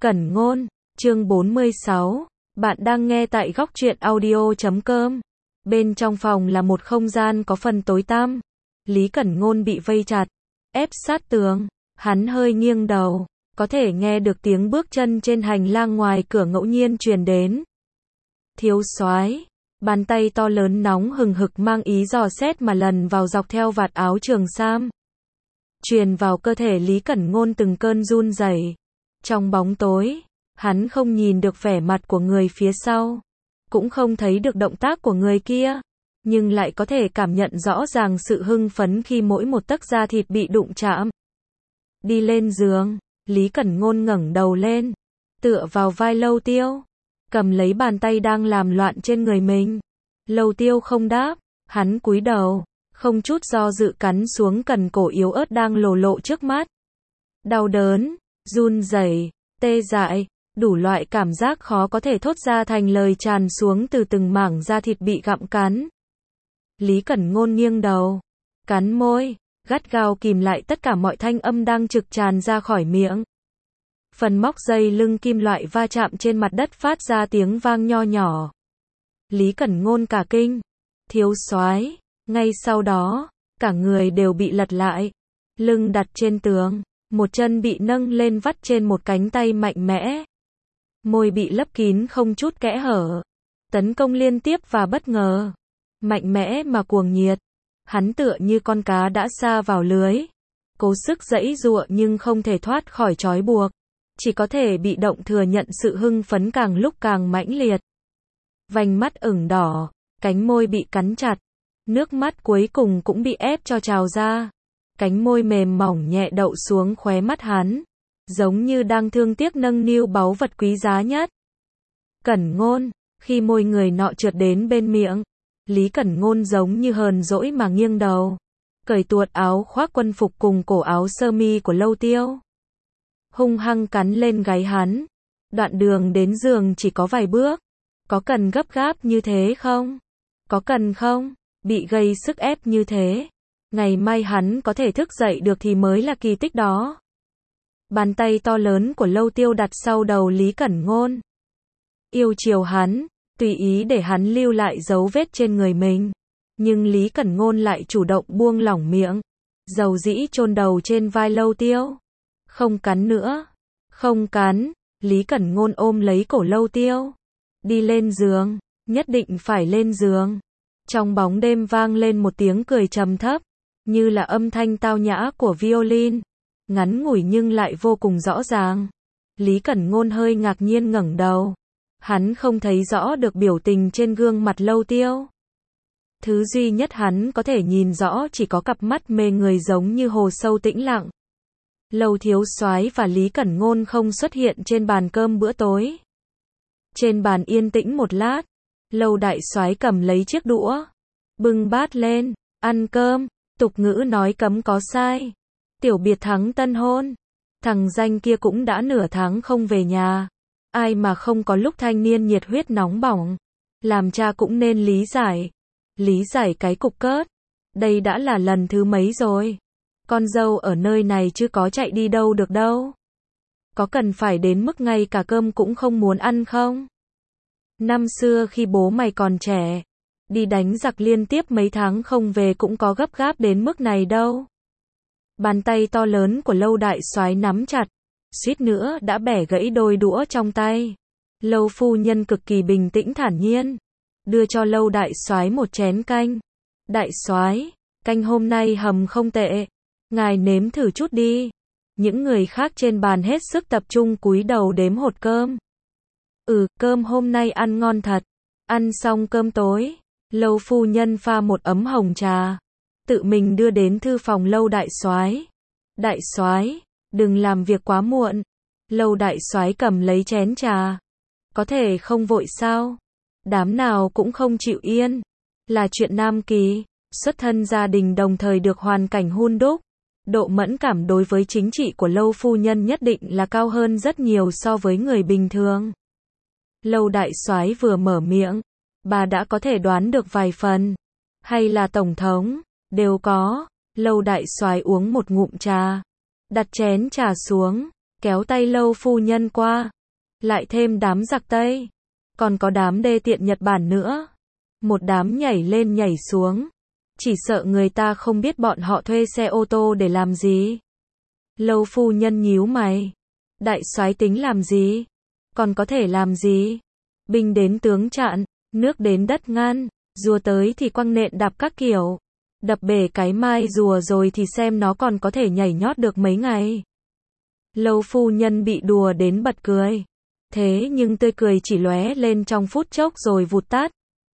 Cẩn Ngôn, chương 46. Bạn đang nghe tại góc truyện audio.com. Bên trong phòng là một không gian có phần tối tăm. Lý Cẩn Ngôn bị vây chặt, ép sát tường. Hắn hơi nghiêng đầu, có thể nghe được tiếng bước chân trên hành lang ngoài cửa ngẫu nhiên truyền đến. Thiếu soái, bàn tay to lớn nóng hừng hực mang ý dò xét mà lần vào dọc theo vạt áo trường sam. Truyền vào cơ thể Lý Cẩn Ngôn từng cơn run rẩy. Trong bóng tối, hắn không nhìn được vẻ mặt của người phía sau, cũng không thấy được động tác của người kia, nhưng lại có thể cảm nhận rõ ràng sự hưng phấn khi mỗi một tấc da thịt bị đụng chạm. Đi lên giường, Lý Cẩn Ngôn ngẩng đầu lên, tựa vào vai Lâu Tiêu, cầm lấy bàn tay đang làm loạn trên người mình. Lâu Tiêu không đáp, hắn cúi đầu, không chút do dự cắn xuống cần cổ yếu ớt đang lồ lộ trước mắt. Đau đớn, run rẩy, tê dại, đủ loại cảm giác khó có thể thốt ra thành lời tràn xuống từ từng mảng da thịt bị gặm cắn. Lý Cẩn Ngôn nghiêng đầu, cắn môi, gắt gao kìm lại tất cả mọi thanh âm đang trực tràn ra khỏi miệng. Phần móc dây lưng kim loại va chạm trên mặt đất phát ra tiếng vang nho nhỏ. Lý Cẩn Ngôn cả kinh, thiếu soái. Ngay sau đó, cả người đều bị lật lại, lưng đặt trên tường, một chân bị nâng lên vắt trên một cánh tay mạnh mẽ. Môi bị lấp kín không chút kẽ hở. Tấn công liên tiếp và bất ngờ, mạnh mẽ mà cuồng nhiệt. Hắn tựa như con cá đã sa vào lưới, cố sức giãy giụa nhưng không thể thoát khỏi trói buộc, chỉ có thể bị động thừa nhận sự hưng phấn càng lúc càng mãnh liệt. Vành mắt ửng đỏ, cánh môi bị cắn chặt, nước mắt cuối cùng cũng bị ép cho trào ra. Cánh môi mềm mỏng nhẹ đậu xuống khóe mắt hắn, giống như đang thương tiếc nâng niu báu vật quý giá nhất. Cẩn Ngôn, khi môi người nọ trượt đến bên miệng, Lý Cẩn Ngôn giống như hờn dỗi mà nghiêng đầu, cởi tuột áo khoác quân phục cùng cổ áo sơ mi của Lâu Tiêu, hung hăng cắn lên gáy hắn. Đoạn đường đến giường chỉ có vài bước, có cần gấp gáp như thế không? Có cần không? Bị gây sức ép như thế, ngày mai hắn có thể thức dậy được thì mới là kỳ tích đó. Bàn tay to lớn của Lâu Tiêu đặt sau đầu Lý Cẩn Ngôn, yêu chiều hắn, tùy ý để hắn lưu lại dấu vết trên người mình. Nhưng Lý Cẩn Ngôn lại chủ động buông lỏng miệng, dầu dĩ chôn đầu trên vai Lâu Tiêu. Không cắn nữa, không cắn. Lý Cẩn Ngôn ôm lấy cổ Lâu Tiêu, đi lên giường, nhất định phải lên giường. Trong bóng đêm vang lên một tiếng cười trầm thấp, như là âm thanh tao nhã của violin, ngắn ngủi nhưng lại vô cùng rõ ràng. Lý Cẩn Ngôn hơi ngạc nhiên ngẩng đầu, hắn không thấy rõ được biểu tình trên gương mặt Lâu Tiêu. Thứ duy nhất hắn có thể nhìn rõ chỉ có cặp mắt mê người giống như hồ sâu tĩnh lặng. Lâu thiếu soái và Lý Cẩn Ngôn không xuất hiện trên bàn cơm bữa tối. Trên bàn yên tĩnh một lát, Lâu đại soái cầm lấy chiếc đũa, bưng bát lên, ăn cơm. Tục ngữ nói cấm có sai. Tiểu biệt thắng tân hôn, thằng danh kia cũng đã nửa tháng không về nhà. Ai mà không có lúc thanh niên nhiệt huyết nóng bỏng. Làm cha cũng nên lý giải. Lý giải cái cục cớt. Đây đã là lần thứ mấy rồi. Con dâu ở nơi này chứ có chạy đi đâu được đâu. Có cần phải đến mức ngay cả cơm cũng không muốn ăn không? Năm xưa khi bố mày còn trẻ, đi đánh giặc liên tiếp mấy tháng không về cũng có gấp gáp đến mức này đâu. Bàn tay to lớn của Lâu đại soái nắm chặt, suýt nữa đã bẻ gãy đôi đũa trong tay. Lâu phu nhân cực kỳ bình tĩnh thản nhiên, đưa cho Lâu đại soái một chén canh. Đại soái, canh hôm nay hầm không tệ, ngài nếm thử chút đi. Những người khác trên bàn hết sức tập trung cúi đầu đếm hột cơm. Cơm hôm nay ăn ngon thật. Ăn xong cơm tối, Lâu phu nhân pha một ấm hồng trà, tự mình đưa đến thư phòng Lâu đại soái. Đại soái, đừng làm việc quá muộn. Lâu đại soái cầm lấy chén trà. Có thể không vội sao? Đám nào cũng không chịu yên. Là chuyện nam kỳ, xuất thân gia đình đồng thời được hoàn cảnh hun đúc. Độ mẫn cảm đối với chính trị của Lâu phu nhân nhất định là cao hơn rất nhiều so với người bình thường. Lâu đại soái vừa mở miệng, bà đã có thể đoán được vài phần. Hay là tổng thống, đều có. Lâu đại soái uống một ngụm trà, đặt chén trà xuống, kéo tay Lâu phu nhân qua. Lại thêm đám giặc Tây. Còn có đám đê tiện Nhật Bản nữa. Một đám nhảy lên nhảy xuống. Chỉ sợ người ta không biết bọn họ thuê xe ô tô để làm gì. Lâu phu nhân nhíu mày. Đại soái tính làm gì? Còn có thể làm gì? Binh đến tướng chặn, nước đến đất ngăn, rùa tới thì quăng nện đạp các kiểu. Đập bể cái mai rùa rồi thì xem nó còn có thể nhảy nhót được mấy ngày. Lâu phu nhân bị đùa đến bật cười. Thế nhưng tươi cười chỉ lóe lên trong phút chốc rồi vụt tắt.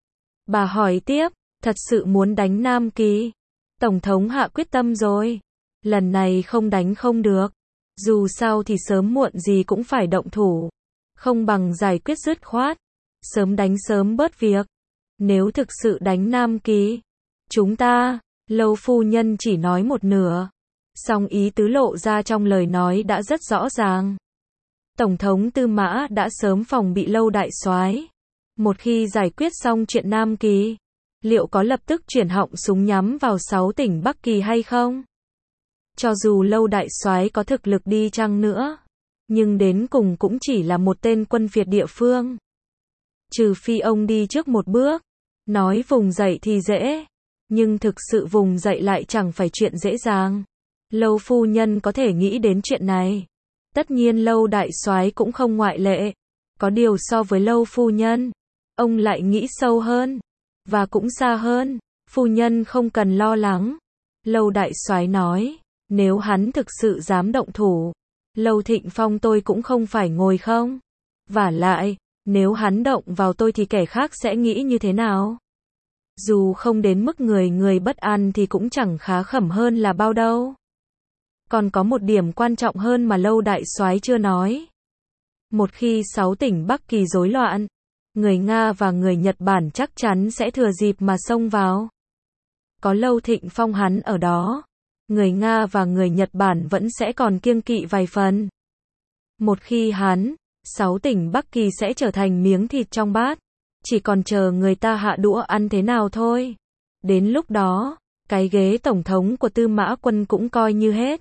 Bà hỏi tiếp, thật sự muốn đánh Nam Kỳ? Tổng thống hạ quyết tâm rồi. Lần này không đánh không được. Dù sao thì sớm muộn gì cũng phải động thủ. Không bằng giải quyết dứt khoát. Sớm đánh sớm bớt việc. Nếu thực sự đánh Nam Kỳ, chúng ta, Lâu phu nhân chỉ nói một nửa. Song ý tứ lộ ra trong lời nói đã rất rõ ràng. Tổng thống Tư Mã đã sớm phòng bị Lâu đại soái. Một khi giải quyết xong chuyện Nam Kỳ, liệu có lập tức chuyển họng súng nhắm vào 6 tỉnh Bắc Kỳ hay không? Cho dù Lâu đại soái có thực lực đi chăng nữa, nhưng đến cùng cũng chỉ là một tên quân phiệt địa phương. Trừ phi ông đi trước một bước, nói vùng dậy thì dễ, nhưng thực sự vùng dậy lại chẳng phải chuyện dễ dàng. Lâu phu nhân có thể nghĩ đến chuyện này. Tất nhiên Lâu đại soái cũng không ngoại lệ. Có điều so với Lâu phu nhân, ông lại nghĩ sâu hơn, và cũng xa hơn. Phu nhân không cần lo lắng. Lâu đại soái nói, nếu hắn thực sự dám động thủ, Lâu Thịnh Phong tôi cũng không phải ngồi không. Vả lại, nếu hắn động vào tôi thì kẻ khác sẽ nghĩ như thế nào? Dù không đến mức người người bất an thì cũng chẳng khá khẩm hơn là bao đâu. Còn có một điểm quan trọng hơn mà Lâu đại soái chưa nói. Một khi 6 tỉnh Bắc Kỳ rối loạn, người Nga và người Nhật Bản chắc chắn sẽ thừa dịp mà xông vào. Có Lâu Thịnh Phong hắn ở đó, người Nga và người Nhật Bản vẫn sẽ còn kiêng kỵ vài phần. Một khi hắn, 6 tỉnh Bắc Kỳ sẽ trở thành miếng thịt trong bát, chỉ còn chờ người ta hạ đũa ăn thế nào thôi. Đến lúc đó, cái ghế tổng thống của Tư Mã Quân cũng coi như hết.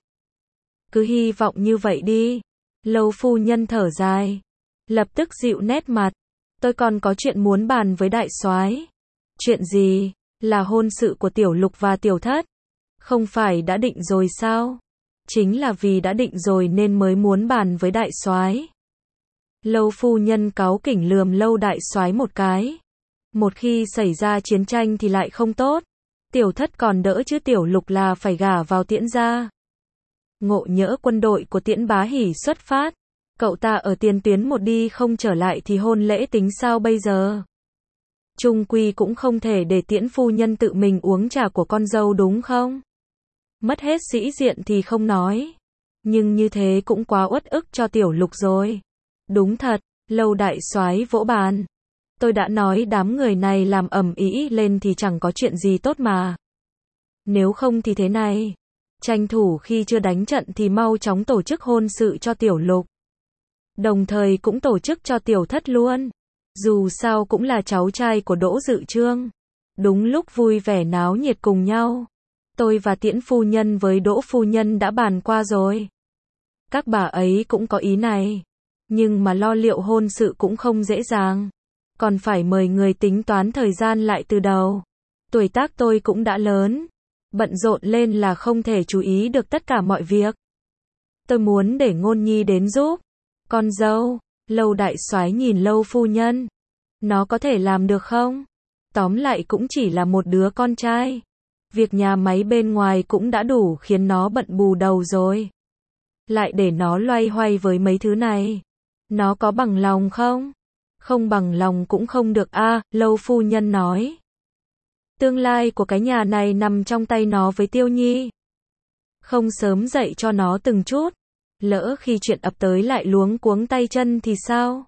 Cứ hy vọng như vậy đi. Lâu phu nhân thở dài, lập tức dịu nét mặt. Tôi còn có chuyện muốn bàn với đại soái. Chuyện gì? Là hôn sự của Tiểu Lục và Tiểu Thất. Không phải đã định rồi sao? Chính là vì đã định rồi nên mới muốn bàn với đại soái. Lâu phu nhân cáu kỉnh lườm Lâu đại soái một cái. Một khi xảy ra chiến tranh thì lại không tốt. Tiểu Thất còn đỡ chứ Tiểu Lục là phải gả vào Tiễn gia. Ngộ nhỡ quân đội của Tiễn Bá Hỉ xuất phát, cậu ta ở tiền tuyến một đi không trở lại thì hôn lễ tính sao bây giờ? Chung quy cũng không thể để Tiễn phu nhân tự mình uống trà của con dâu đúng không? Mất hết sĩ diện thì không nói, nhưng như thế cũng quá uất ức cho Tiểu Lục rồi. Đúng thật, Lâu đại soái vỗ bàn. Tôi đã nói đám người này làm ầm ĩ lên thì chẳng có chuyện gì tốt mà. Nếu không thì thế này, tranh thủ khi chưa đánh trận thì mau chóng tổ chức hôn sự cho Tiểu Lục. Đồng thời cũng tổ chức cho Tiểu Thất luôn. Dù sao cũng là cháu trai của Đỗ Dự Trương. Đúng lúc vui vẻ náo nhiệt cùng nhau. Tôi và Tiễn phu nhân với Đỗ phu nhân đã bàn qua rồi. Các bà ấy cũng có ý này. Nhưng mà lo liệu hôn sự cũng không dễ dàng. Còn phải mời người tính toán thời gian lại từ đầu. Tuổi tác tôi cũng đã lớn. Bận rộn lên là không thể chú ý được tất cả mọi việc. Tôi muốn để Ngôn Nhi đến giúp. Con dâu, Lâu đại soái nhìn Lâu phu nhân. Nó có thể làm được không? Tóm lại cũng chỉ là một đứa con trai. Việc nhà máy bên ngoài cũng đã đủ khiến nó bận bù đầu rồi. Lại để nó loay hoay với mấy thứ này. Nó có bằng lòng không? Không bằng lòng cũng không được a, Lâu phu nhân nói. Tương lai của cái nhà này nằm trong tay nó với Tiêu Nhi. Không sớm dạy cho nó từng chút. Lỡ khi chuyện ập tới lại luống cuống tay chân thì sao?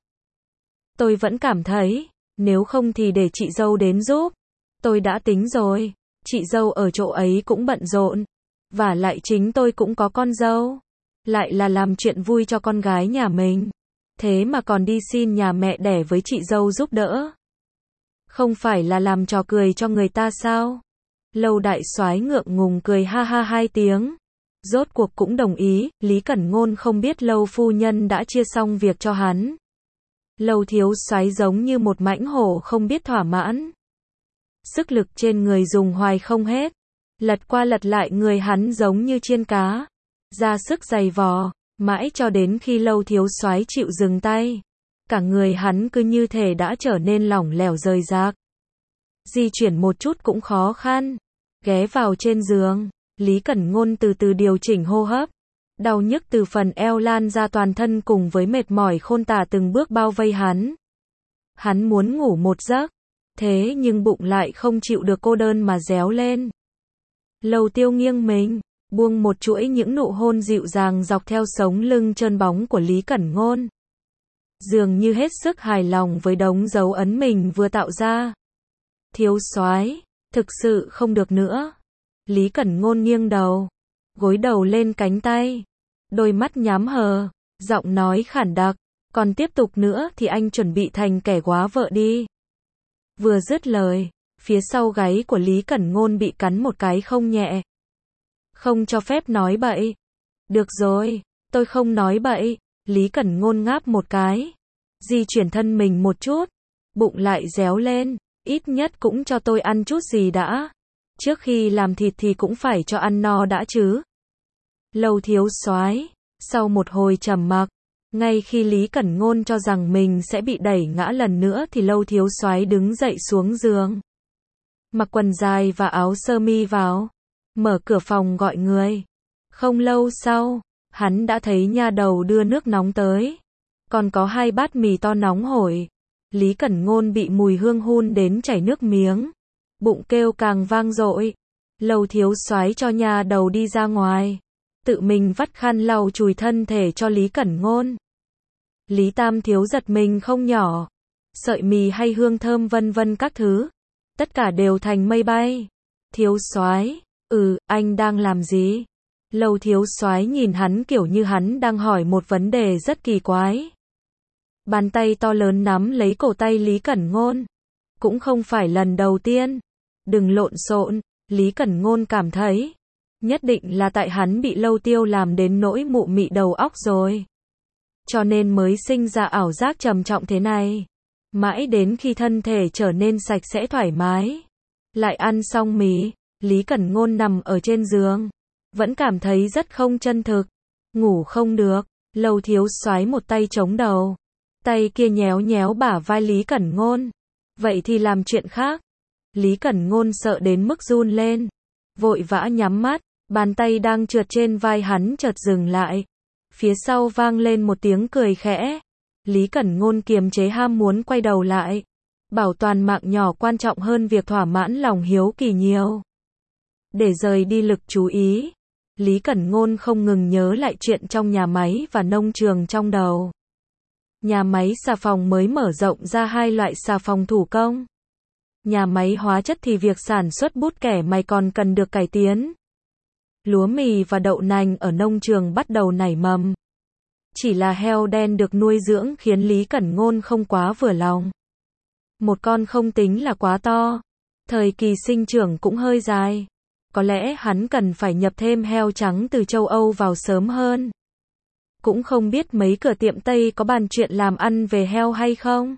Tôi vẫn cảm thấy, nếu không thì để chị dâu đến giúp. Tôi đã tính rồi, chị dâu ở chỗ ấy cũng bận rộn. Và lại chính tôi cũng có con dâu. Lại là làm chuyện vui cho con gái nhà mình. Thế mà còn đi xin nhà mẹ đẻ với chị dâu giúp đỡ. Không phải là làm trò cười cho người ta sao? Lâu đại soái ngượng ngùng cười ha ha 2 tiếng. Rốt cuộc cũng đồng ý, Lý Cẩn Ngôn không biết Lâu phu nhân đã chia xong việc cho hắn. Lâu thiếu soái giống như một mãnh hổ không biết thỏa mãn. Sức lực trên người dùng hoài không hết. Lật qua lật lại người hắn giống như chiên cá. Ra sức giày vò, mãi cho đến khi Lâu thiếu soái chịu dừng tay. Cả người hắn cứ như thể đã trở nên lỏng lẻo rời rạc. Di chuyển một chút cũng khó khăn. Ghé vào trên giường, Lý Cẩn Ngôn từ từ điều chỉnh hô hấp. Đau nhức từ phần eo lan ra toàn thân cùng với mệt mỏi khôn tả từng bước bao vây hắn. Hắn muốn ngủ một giấc, thế nhưng bụng lại không chịu được cô đơn mà réo lên. Lâu Tiêu nghiêng mình, buông một chuỗi những nụ hôn dịu dàng dọc theo sống lưng trơn bóng của Lý Cẩn Ngôn. Dường như hết sức hài lòng với đống dấu ấn mình vừa tạo ra. Thiếu soái, thực sự không được nữa. Lý Cẩn Ngôn nghiêng đầu, gối đầu lên cánh tay, đôi mắt nhắm hờ, giọng nói khản đặc, còn tiếp tục nữa thì anh chuẩn bị thành kẻ góa vợ đi. Vừa dứt lời, phía sau gáy của Lý Cẩn Ngôn bị cắn một cái không nhẹ. Không cho phép nói bậy. Được rồi, tôi không nói bậy. Lý Cẩn Ngôn ngáp một cái, di chuyển thân mình một chút, bụng lại réo lên, ít nhất cũng cho tôi ăn chút gì đã. Trước khi làm thịt thì cũng phải cho ăn no đã chứ. Lâu thiếu soái, sau một hồi trầm mặc, ngay khi Lý Cẩn Ngôn cho rằng mình sẽ bị đẩy ngã lần nữa thì Lâu thiếu soái đứng dậy xuống giường. Mặc quần dài và áo sơ mi vào, mở cửa phòng gọi người. Không lâu sau, hắn đã thấy nha đầu đưa nước nóng tới. Còn có 2 bát mì to nóng hổi. Lý Cẩn Ngôn bị mùi hương hun đến chảy nước miếng. Bụng kêu càng vang dội. Lâu thiếu soái cho nha đầu đi ra ngoài. Tự mình vắt khăn lau chùi thân thể cho Lý Cẩn Ngôn. Lý Tam thiếu giật mình không nhỏ. Sợi mì hay hương thơm vân vân các thứ. Tất cả đều thành mây bay. Thiếu soái, anh đang làm gì? Lâu thiếu soái nhìn hắn kiểu như hắn đang hỏi một vấn đề rất kỳ quái. Bàn tay to lớn nắm lấy cổ tay Lý Cẩn Ngôn. Cũng không phải lần đầu tiên. Đừng lộn xộn, Lý Cẩn Ngôn cảm thấy. Nhất định là tại hắn bị Lâu Tiêu làm đến nỗi mụ mị đầu óc rồi. Cho nên mới sinh ra ảo giác trầm trọng thế này. Mãi đến khi thân thể trở nên sạch sẽ thoải mái. Lại ăn xong mì, Lý Cẩn Ngôn nằm ở trên giường. Vẫn cảm thấy rất không chân thực. Ngủ không được, Lâu thiếu soái một tay chống đầu. Tay kia nhéo nhéo bả vai Lý Cẩn Ngôn. Vậy thì làm chuyện khác. Lý Cẩn Ngôn sợ đến mức run lên. Vội vã nhắm mắt, bàn tay đang trượt trên vai hắn chợt dừng lại. Phía sau vang lên một tiếng cười khẽ. Lý Cẩn Ngôn kiềm chế ham muốn quay đầu lại. Bảo toàn mạng nhỏ quan trọng hơn việc thỏa mãn lòng hiếu kỳ nhiều. Để rời đi lực chú ý, Lý Cẩn Ngôn không ngừng nhớ lại chuyện trong nhà máy và nông trường trong đầu. Nhà máy xà phòng mới mở rộng ra 2 loại xà phòng thủ công. Nhà máy hóa chất thì việc sản xuất bút kẻ mày còn cần được cải tiến. Lúa mì và đậu nành ở nông trường bắt đầu nảy mầm. Chỉ là heo đen được nuôi dưỡng khiến Lý Cẩn Ngôn không quá vừa lòng. Một con không tính là quá to. Thời kỳ sinh trưởng cũng hơi dài. Có lẽ hắn cần phải nhập thêm heo trắng từ châu Âu vào sớm hơn. Cũng không biết mấy cửa tiệm Tây có bàn chuyện làm ăn về heo hay không.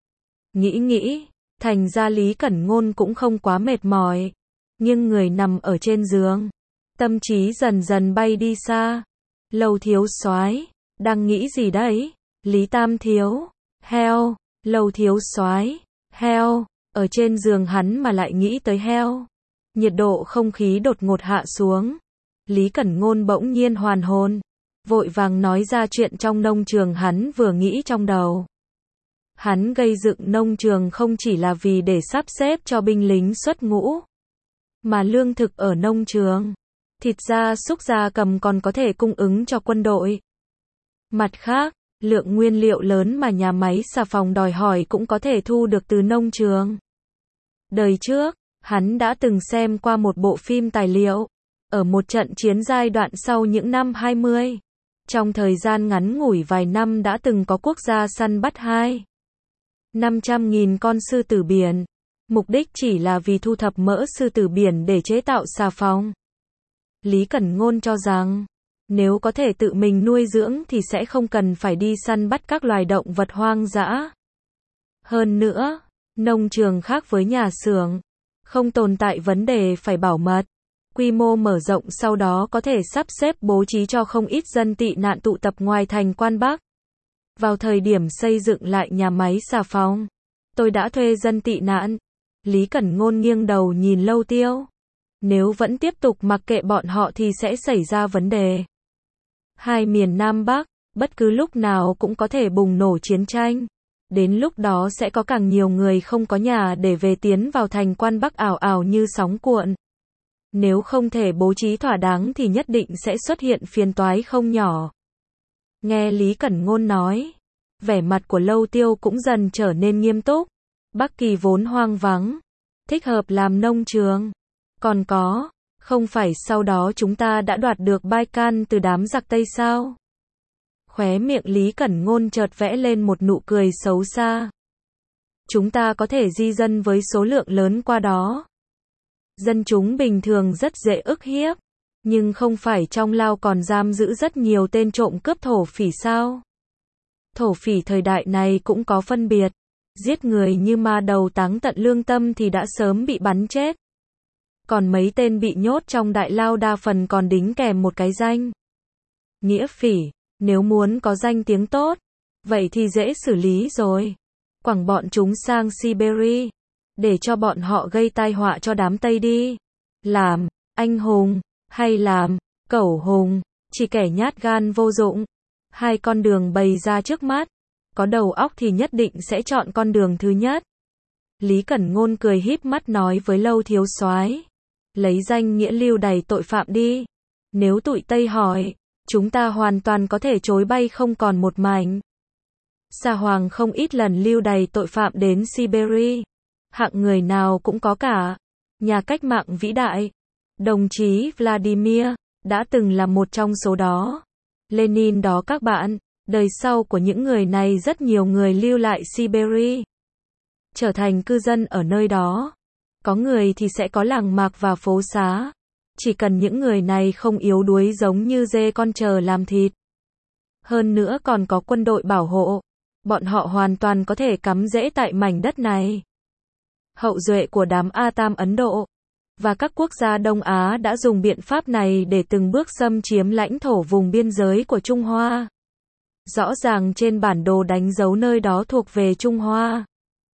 Nghĩ, thành ra Lý Cẩn Ngôn cũng không quá mệt mỏi. Nhưng người nằm ở trên giường. Tâm trí dần dần bay đi xa. Lâu thiếu soái, đang nghĩ gì đấy? Lý Tam thiếu, heo, Lâu thiếu soái, heo, ở trên giường hắn mà lại nghĩ tới heo. Nhiệt độ không khí đột ngột hạ xuống. Lý Cẩn Ngôn bỗng nhiên hoàn hồn. Vội vàng nói ra chuyện trong nông trường hắn vừa nghĩ trong đầu. Hắn gây dựng nông trường không chỉ là vì để sắp xếp cho binh lính xuất ngũ. Mà lương thực ở nông trường, thịt gia súc gia cầm còn có thể cung ứng cho quân đội. Mặt khác, lượng nguyên liệu lớn mà nhà máy xà phòng đòi hỏi cũng có thể thu được từ nông trường. Đời trước, hắn đã từng xem qua một bộ phim tài liệu, ở một trận chiến giai đoạn sau những năm 20. Trong thời gian ngắn ngủi vài năm đã từng có quốc gia săn bắt 500.000 con sư tử biển. Mục đích chỉ là vì thu thập mỡ sư tử biển để chế tạo xà phòng. Lý Cẩn Ngôn cho rằng, nếu có thể tự mình nuôi dưỡng thì sẽ không cần phải đi săn bắt các loài động vật hoang dã. Hơn nữa, nông trường khác với nhà xưởng, không tồn tại vấn đề phải bảo mật. Quy mô mở rộng sau đó có thể sắp xếp bố trí cho không ít dân tị nạn tụ tập ngoài thành Quan Bắc. Vào thời điểm xây dựng lại nhà máy xà phòng, tôi đã thuê dân tị nạn. Lý Cẩn Ngôn nghiêng đầu nhìn Lâu Tiêu. Nếu vẫn tiếp tục mặc kệ bọn họ thì sẽ xảy ra vấn đề. Hai miền Nam Bắc, bất cứ lúc nào cũng có thể bùng nổ chiến tranh. Đến lúc đó sẽ có càng nhiều người không có nhà để về tiến vào thành Quan Bắc ảo ảo như sóng cuộn. Nếu không thể bố trí thỏa đáng thì nhất định sẽ xuất hiện phiền toái không nhỏ. Nghe Lý Cẩn Ngôn nói, vẻ mặt của Lâu Tiêu cũng dần trở nên nghiêm túc. Bắc Kỳ vốn hoang vắng, thích hợp làm nông trường. Còn có, không phải sau đó chúng ta đã đoạt được Baikal từ đám giặc Tây sao? Khóe miệng Lý Cẩn Ngôn chợt vẽ lên một nụ cười xấu xa. Chúng ta có thể di dân với số lượng lớn qua đó. Dân chúng bình thường rất dễ ức hiếp, nhưng không phải trong Lao còn giam giữ rất nhiều tên trộm cướp thổ phỉ sao? Thổ phỉ thời đại này cũng có phân biệt, giết người như ma đầu táng tận lương tâm thì đã sớm bị bắn chết. Còn mấy tên bị nhốt trong đại lao đa phần còn đính kèm một cái danh nghĩa phỉ. Nếu muốn có danh tiếng tốt, vậy thì dễ xử lý rồi. Quẳng bọn chúng sang Siberia, để cho bọn họ gây tai họa cho đám Tây đi. Làm anh hùng, hay làm cẩu hùng, chỉ kẻ nhát gan vô dụng. Hai con đường bày ra trước mắt, có đầu óc thì nhất định sẽ chọn con đường thứ nhất. Lý Cẩn Ngôn cười híp mắt nói với Lâu thiếu soái, lấy danh nghĩa lưu đày tội phạm đi. Nếu tụi Tây hỏi, chúng ta hoàn toàn có thể chối bay không còn một mảnh. Sa Hoàng không ít lần lưu đày tội phạm đến Siberia. Hạng người nào cũng có cả. Nhà cách mạng vĩ đại, đồng chí Vladimir, đã từng là một trong số đó. Lenin đó các bạn, đời sau của những người này rất nhiều người lưu lại Siberia, trở thành cư dân ở nơi đó. Có người thì sẽ có làng mạc và phố xá. Chỉ cần những người này không yếu đuối giống như dê con chờ làm thịt. Hơn nữa còn có quân đội bảo hộ. Bọn họ hoàn toàn có thể cắm rễ tại mảnh đất này. Hậu duệ của đám Atam Ấn Độ và các quốc gia Đông Á đã dùng biện pháp này để từng bước xâm chiếm lãnh thổ vùng biên giới của Trung Hoa. Rõ ràng trên bản đồ đánh dấu nơi đó thuộc về Trung Hoa.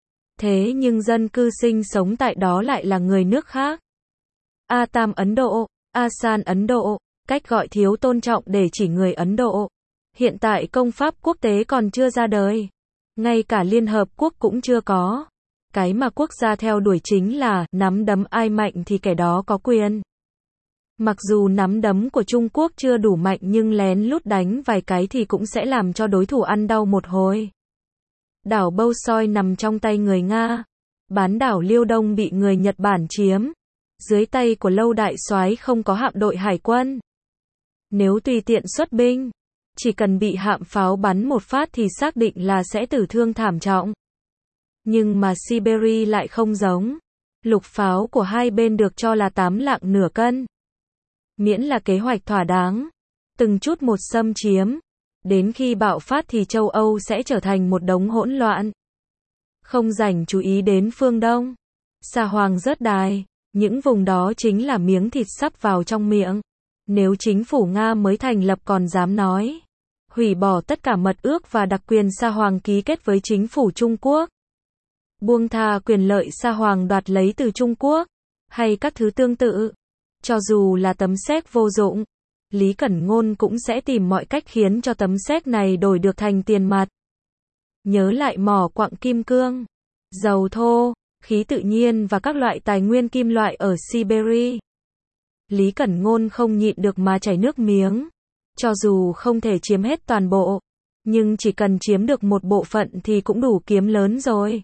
Thế nhưng dân cư sinh sống tại đó lại là người nước khác. Atam Ấn Độ, Asan Ấn Độ, cách gọi thiếu tôn trọng để chỉ người Ấn Độ. Hiện tại công pháp quốc tế còn chưa ra đời. Ngay cả Liên Hợp Quốc cũng chưa có. Cái mà quốc gia theo đuổi chính là nắm đấm ai mạnh thì kẻ đó có quyền. Mặc dù nắm đấm của Trung Quốc chưa đủ mạnh nhưng lén lút đánh vài cái thì cũng sẽ làm cho đối thủ ăn đau một hồi. Đảo Bolshoi nằm trong tay người Nga. Bán đảo Liêu Đông bị người Nhật Bản chiếm. Dưới tay của Lâu đại soái không có hạm đội hải quân. Nếu tùy tiện xuất binh, chỉ cần bị hạm pháo bắn một phát thì xác định là sẽ tử thương thảm trọng. Nhưng mà Siberia lại không giống. Lục pháo của hai bên được cho là 8 lạng nửa cân. Miễn là kế hoạch thỏa đáng, từng chút một xâm chiếm, đến khi bạo phát thì châu Âu sẽ trở thành một đống hỗn loạn. Không rảnh chú ý đến phương Đông. Sa Hoàng rớt đài, những vùng đó chính là miếng thịt sắp vào trong miệng. Nếu chính phủ Nga mới thành lập còn dám nói hủy bỏ tất cả mật ước và đặc quyền Sa Hoàng ký kết với chính phủ Trung Quốc, buông tha quyền lợi Sa Hoàng đoạt lấy từ Trung Quốc, hay các thứ tương tự, cho dù là tấm séc vô dụng, Lý Cẩn Ngôn cũng sẽ tìm mọi cách khiến cho tấm séc này đổi được thành tiền mặt. Nhớ lại mỏ quặng kim cương, dầu thô, khí tự nhiên và các loại tài nguyên kim loại ở Siberia. Lý Cẩn Ngôn không nhịn được mà chảy nước miếng. Cho dù không thể chiếm hết toàn bộ, nhưng chỉ cần chiếm được một bộ phận thì cũng đủ kiếm lớn rồi.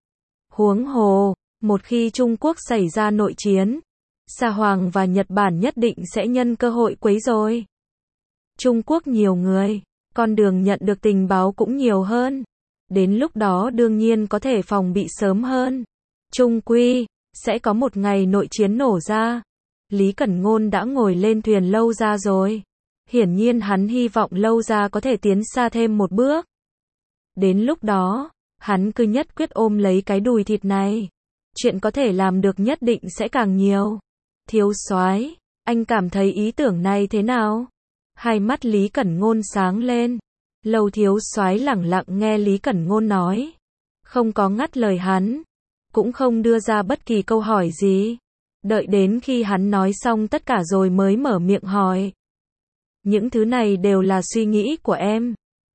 Huống hồ, một khi Trung Quốc xảy ra nội chiến, Sa Hoàng và Nhật Bản nhất định sẽ nhân cơ hội quấy rối. Trung Quốc nhiều người, con đường nhận được tình báo cũng nhiều hơn. Đến lúc đó đương nhiên có thể phòng bị sớm hơn. Chung quy, sẽ có một ngày nội chiến nổ ra. Lý Cẩn Ngôn đã ngồi lên thuyền Lâu Gia rồi. Hiển nhiên hắn hy vọng Lâu Gia có thể tiến xa thêm một bước. Đến lúc đó, hắn cứ nhất quyết ôm lấy cái đùi thịt này. Chuyện có thể làm được nhất định sẽ càng nhiều. Thiếu soái, anh cảm thấy ý tưởng này thế nào? Hai mắt Lý Cẩn Ngôn sáng lên. Lâu thiếu soái lẳng lặng nghe Lý Cẩn Ngôn nói. Không có ngắt lời hắn. Cũng không đưa ra bất kỳ câu hỏi gì. Đợi đến khi hắn nói xong tất cả rồi mới mở miệng hỏi. Những thứ này đều là suy nghĩ của em.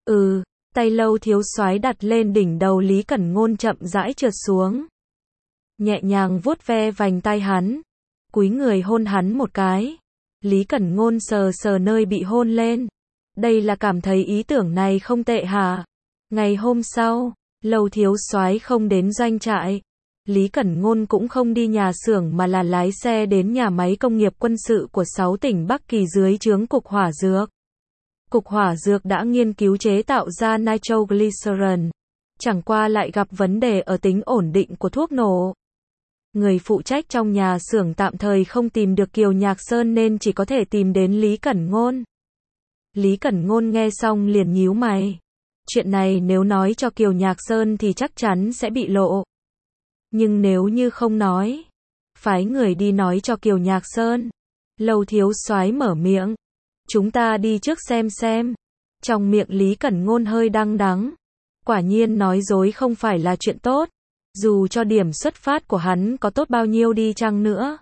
Tay Lâu thiếu soái đặt lên đỉnh đầu Lý Cẩn Ngôn chậm rãi trượt xuống. Nhẹ nhàng vuốt ve vành tai hắn. Cúi người hôn hắn một cái. Lý Cẩn Ngôn sờ sờ nơi bị hôn lên. Đây là cảm thấy ý tưởng này không tệ hả? Ngày hôm sau, Lâu thiếu soái không đến doanh trại. Lý Cẩn Ngôn cũng không đi nhà xưởng mà là lái xe đến nhà máy công nghiệp quân sự của 6 tỉnh Bắc Kỳ dưới trướng Cục Hỏa Dược. Cục Hỏa Dược đã nghiên cứu chế tạo ra nitroglycerin. Chẳng qua lại gặp vấn đề ở tính ổn định của thuốc nổ. Người phụ trách trong nhà xưởng tạm thời không tìm được Kiều Nhạc Sơn nên chỉ có thể tìm đến Lý Cẩn Ngôn. Lý Cẩn Ngôn nghe xong liền nhíu mày. Chuyện này nếu nói cho Kiều Nhạc Sơn thì chắc chắn sẽ bị lộ. Nhưng nếu như không nói, phái người đi nói cho Kiều Nhạc Sơn. Lâu thiếu soái mở miệng. Chúng ta đi trước xem. Trong miệng Lý Cẩn Ngôn hơi đắng đắng. Quả nhiên nói dối không phải là chuyện tốt. Dù cho điểm xuất phát của hắn có tốt bao nhiêu đi chăng nữa.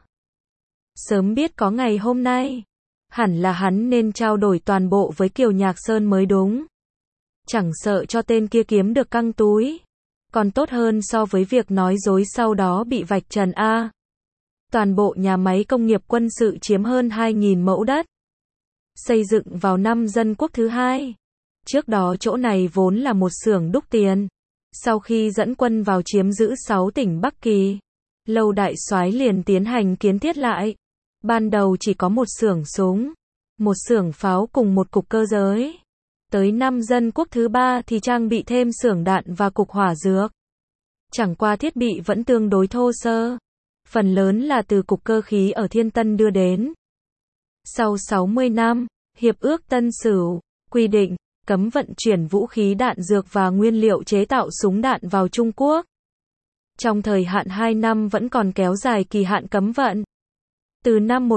Sớm biết có ngày hôm nay. Hẳn là hắn nên trao đổi toàn bộ với Kiều Nhạc Sơn mới đúng. Chẳng sợ cho tên kia kiếm được căng túi. Còn tốt hơn so với việc nói dối sau đó bị vạch trần a. Toàn bộ nhà máy công nghiệp quân sự chiếm hơn 2.000 mẫu đất. Xây dựng vào năm Dân Quốc thứ 2. Trước đó chỗ này vốn là một xưởng đúc tiền. Sau khi dẫn quân vào chiếm giữ 6 tỉnh Bắc Kỳ, Lâu đại soái liền tiến hành kiến thiết lại. Ban đầu chỉ có một xưởng súng, một xưởng pháo cùng một cục cơ giới. Tới năm Dân Quốc thứ 3 thì trang bị thêm xưởng đạn và cục hỏa dược. Chẳng qua thiết bị vẫn tương đối thô sơ. Phần lớn là từ cục cơ khí ở Thiên Tân đưa đến. Sau 60 năm, Hiệp ước Tân Sửu quy định cấm vận chuyển vũ khí đạn dược và nguyên liệu chế tạo súng đạn vào Trung Quốc. Trong thời hạn 2 năm vẫn còn kéo dài kỳ hạn cấm vận. Từ năm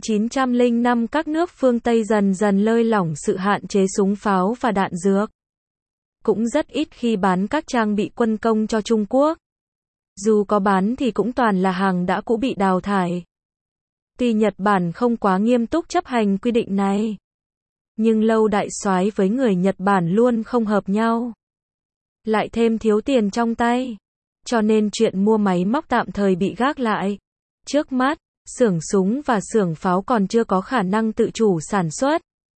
1905 các nước phương Tây dần dần lơi lỏng sự hạn chế súng pháo và đạn dược. Cũng rất ít khi bán các trang bị quân công cho Trung Quốc. Dù có bán thì cũng toàn là hàng đã cũ bị đào thải. Tuy Nhật Bản không quá nghiêm túc chấp hành quy định này, nhưng Lâu đại soái với người Nhật Bản luôn không hợp nhau. Lại thêm thiếu tiền trong tay, cho nên chuyện mua máy móc tạm thời bị gác lại. Trước mắt, xưởng súng và xưởng pháo còn chưa có khả năng tự chủ sản xuất.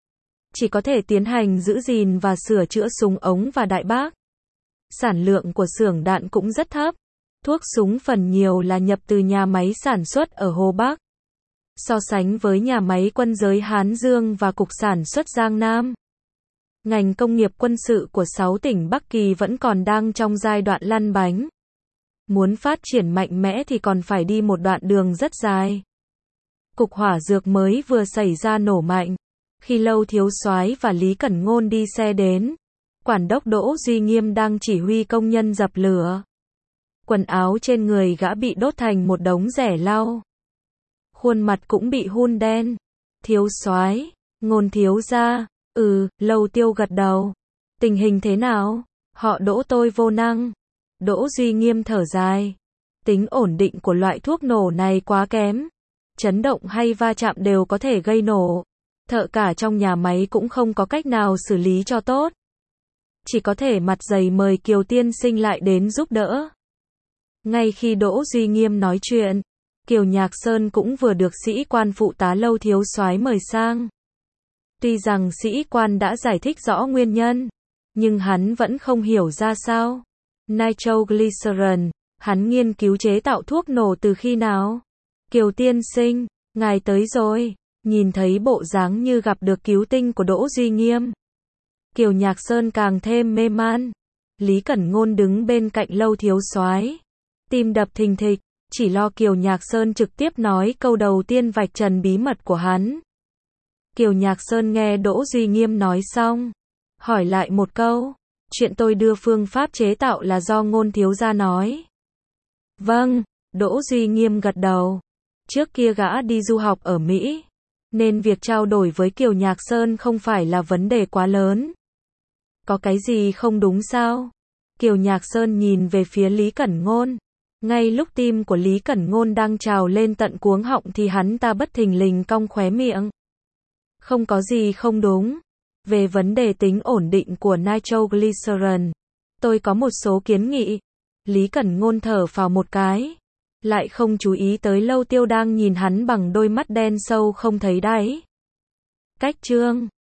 Chỉ có thể tiến hành giữ gìn và sửa chữa súng ống và đại bác. Sản lượng của xưởng đạn cũng rất thấp. Thuốc súng phần nhiều là nhập từ nhà máy sản xuất ở Hồ Bắc. So sánh với nhà máy quân giới Hán Dương và cục sản xuất Giang Nam, ngành công nghiệp quân sự của 6 tỉnh Bắc Kỳ vẫn còn đang trong giai đoạn lăn bánh. Muốn phát triển mạnh mẽ thì còn phải đi một đoạn đường rất dài. Cục hỏa dược mới vừa xảy ra nổ mạnh. Khi Lâu thiếu soái và Lý Cẩn Ngôn đi xe đến, quản đốc Đỗ Duy Nghiêm đang chỉ huy công nhân dập lửa. Quần áo trên người gã bị đốt thành một đống rẻ lau. Khuôn mặt cũng bị hun đen. Thiếu soái, Ngôn thiếu gia. Lâu Tiêu gật đầu. Tình hình thế nào? Họ Đỗ tôi vô năng. Đỗ Duy Nghiêm thở dài. Tính ổn định của loại thuốc nổ này quá kém. Chấn động hay va chạm đều có thể gây nổ. Thợ cả trong nhà máy cũng không có cách nào xử lý cho tốt. Chỉ có thể mặt dày mời Kiều tiên sinh lại đến giúp đỡ. Ngay khi Đỗ Duy Nghiêm nói chuyện, Kiều Nhạc Sơn cũng vừa được sĩ quan phụ tá Lâu thiếu soái mời sang. Tuy rằng sĩ quan đã giải thích rõ nguyên nhân, nhưng hắn vẫn không hiểu ra sao. Nitroglycerin, hắn nghiên cứu chế tạo thuốc nổ từ khi nào? Kiều tiên sinh, ngài tới rồi. Nhìn thấy bộ dáng như gặp được cứu tinh của Đỗ Duy Nghiêm, Kiều Nhạc Sơn càng thêm mê man. Lý Cẩn Ngôn đứng bên cạnh Lâu thiếu soái, tim đập thình thịch. chỉ lo Kiều Nhạc Sơn trực tiếp nói câu đầu tiên vạch trần bí mật của hắn. Kiều Nhạc Sơn nghe Đỗ Duy Nghiêm nói xong, hỏi lại một câu, chuyện tôi đưa phương pháp chế tạo là do Ngôn thiếu gia nói. Vâng, Đỗ Duy Nghiêm gật đầu. Trước kia gã đi du học ở Mỹ, nên việc trao đổi với Kiều Nhạc Sơn không phải là vấn đề quá lớn. Có cái gì không đúng sao? Kiều Nhạc Sơn nhìn về phía Lý Cẩn Ngôn. Ngay lúc tim của Lý Cẩn Ngôn đang trào lên tận cuống họng thì hắn ta bất thình lình cong khóe miệng. Không có gì không đúng. Về vấn đề tính ổn định của nitroglycerin, tôi có một số kiến nghị. Lý Cẩn Ngôn thở phào một cái, lại không chú ý tới Lâu Tiêu đang nhìn hắn bằng đôi mắt đen sâu không thấy đáy. Cách chương